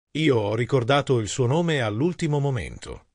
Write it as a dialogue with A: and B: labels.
A: Io ho ricordato il suo nome all'ultimo momento.